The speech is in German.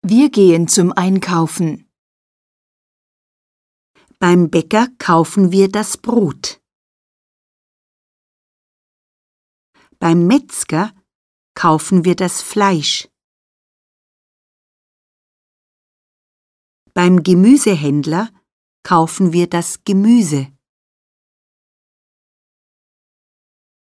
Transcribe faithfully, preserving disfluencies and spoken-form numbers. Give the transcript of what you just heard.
Wir gehen zum Einkaufen. Beim Bäcker kaufen wir das Brot. Beim Metzger kaufen wir das Fleisch. Beim Gemüsehändler kaufen wir das Gemüse.